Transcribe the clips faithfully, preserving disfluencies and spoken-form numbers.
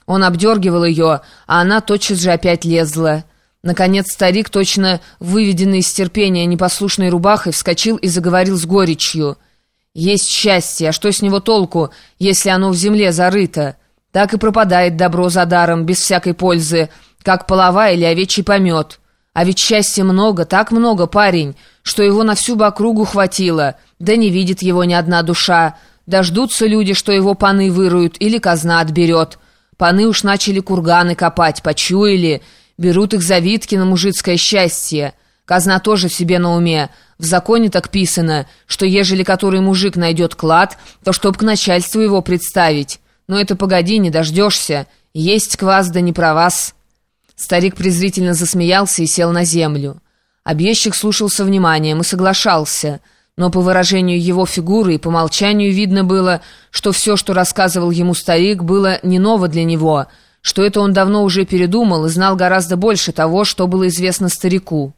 Он обдергивал ее, а она тотчас же опять лезла. Наконец старик, точно выведенный из терпения непослушной рубахой, вскочил и заговорил с горечью. «Есть счастье, а что с него толку, если оно в земле зарыто? Так и пропадает добро за даром, без всякой пользы, как полова или овечий помет. А ведь счастья много, так много, парень, что его на всю бы округу хватило, да не видит его ни одна душа. Дождутся люди, что его паны выруют или казна отберет. Паны уж начали курганы копать, почуяли, берут их завитки на мужицкое счастье. Казна тоже себе на уме. В законе так писано, что ежели который мужик найдет клад, то чтоб к начальству его представить. Но это погоди, не дождешься. Есть квас, да не про вас». Старик презрительно засмеялся и сел на землю. Объездчик слушал со вниманием и соглашался, но по выражению его фигуры и по молчанию видно было, что все, что рассказывал ему старик, было не ново для него, что это он давно уже передумал и знал гораздо больше того, что было известно старику.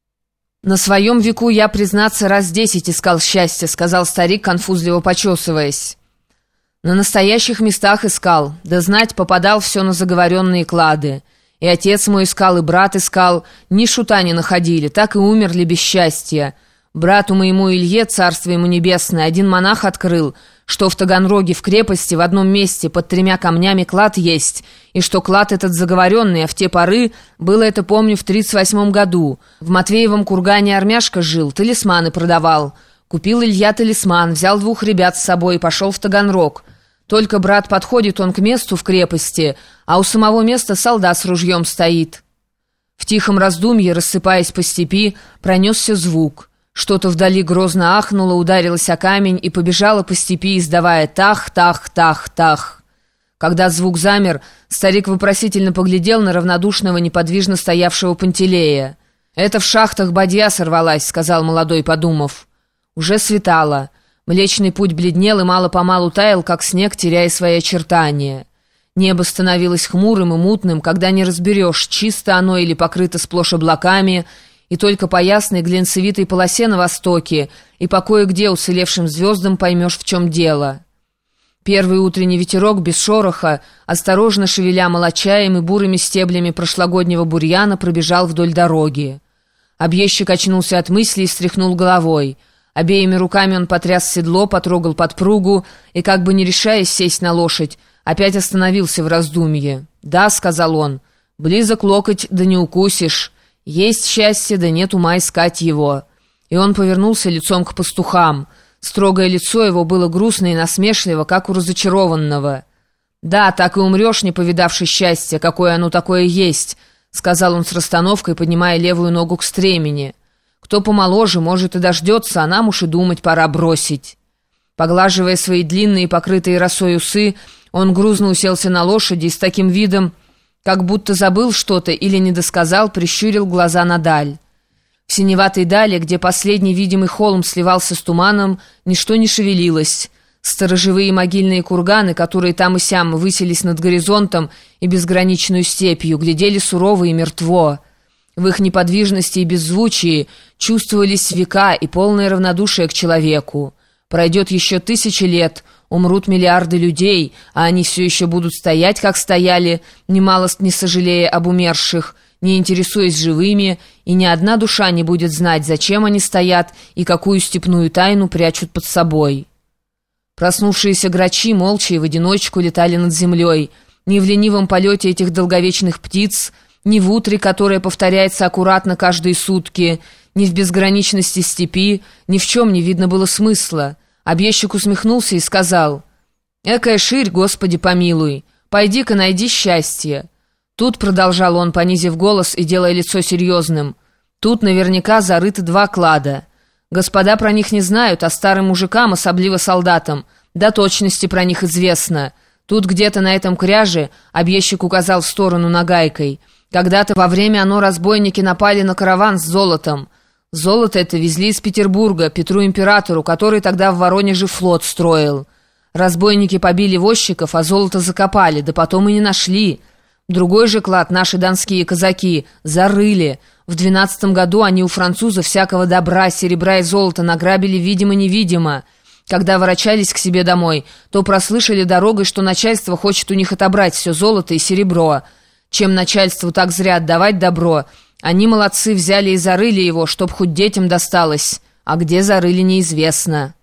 «На своем веку я, признаться, раз десять искал счастья», — сказал старик, конфузливо почесываясь. «На настоящих местах искал, да знать, попадал все на заговоренные клады. И отец мой искал, и брат искал, ни шута не находили, так и умерли без счастья. Брату моему Илье, царство ему небесное, один монах открыл, что в Таганроге в крепости в одном месте под тремя камнями клад есть, и что клад этот заговоренный, а в те поры, было это, помню, в тридцать восьмом году. В Матвеевом кургане армяшка жил, талисманы продавал. Купил Илья талисман, взял двух ребят с собой и пошел в Таганрог. Только, брат, подходит он к месту в крепости, а у самого места солдат с ружьем стоит». В тихом раздумье, рассыпаясь по степи, пронесся звук. Что-то вдали грозно ахнуло, ударилось о камень и побежало по степи, издавая «тах-тах-тах-тах». Когда звук замер, старик вопросительно поглядел на равнодушного, неподвижно стоявшего Пантелея. «Это в шахтах бадья сорвалась», — сказал молодой, подумав. Уже светало. Млечный путь бледнел и мало-помалу таял, как снег, теряя свои очертания. Небо становилось хмурым и мутным, когда не разберешь, чисто оно или покрыто сплошь облаками, и только по ясной глинцевитой полосе на востоке и по кое-где уцелевшим звездам поймешь, в чем дело. Первый утренний ветерок без шороха, осторожно шевеля молочаем и бурыми стеблями прошлогоднего бурьяна, пробежал вдоль дороги. Объездчик очнулся от мысли и встряхнул головой. Обеими руками он потряс седло, потрогал подпругу и, как бы не решаясь сесть на лошадь, опять остановился в раздумье. «Да», — сказал он, — «близок локоть, да не укусишь. Есть счастье, да нет ума искать его». И он повернулся лицом к пастухам. Строгое лицо его было грустно и насмешливо, как у разочарованного. «Да, так и умрешь, не повидавши счастья, какое оно такое есть», — сказал он с расстановкой, поднимая левую ногу к стремени. «Кто помоложе, может, и дождется, а нам уж и думать пора бросить». Поглаживая свои длинные, покрытые росой усы, он грузно уселся на лошади и с таким видом, как будто забыл что-то или не досказал, прищурил глаза на даль. В синеватой дали, где последний видимый холм сливался с туманом, ничто не шевелилось. Сторожевые могильные курганы, которые там и сям высились над горизонтом и безграничную степью, глядели сурово и мертво. В их неподвижности и беззвучии чувствовались века и полное равнодушие к человеку. Пройдет еще тысячи лет, умрут миллиарды людей, а они все еще будут стоять, как стояли, немалост не сожалея об умерших, не интересуясь живыми, и ни одна душа не будет знать, зачем они стоят и какую степную тайну прячут под собой. Проснувшиеся грачи молча и в одиночку летали над землей. Ни в ленивом полете этих долговечных птиц, ни в утре, которое повторяется аккуратно каждые сутки, ни в безграничности степи, ни в чем не видно было смысла. Объездчик усмехнулся и сказал: «Экая ширь, Господи помилуй, пойди-ка найди счастье». Тут, продолжал он, понизив голос и делая лицо серьезным, тут наверняка зарыты два клада. Господа про них не знают, а старым мужикам, особливо солдатам, до точности про них известно. Тут где-то на этом кряже, объездчик указал в сторону нагайкой, когда-то во время оно разбойники напали на караван с золотом. Золото это везли из Петербурга Петру Императору, который тогда в Воронеже флот строил. Разбойники побили возчиков, а золото закопали, да потом и не нашли. Другой же клад наши донские казаки зарыли. В двенадцатом году они у французов всякого добра, серебра и золота награбили видимо-невидимо. Когда ворочались к себе домой, то прослышали дорогой, что начальство хочет у них отобрать все золото и серебро. Чем начальству так зря отдавать добро? Они, молодцы, взяли и зарыли его, чтоб хоть детям досталось. А где зарыли, неизвестно».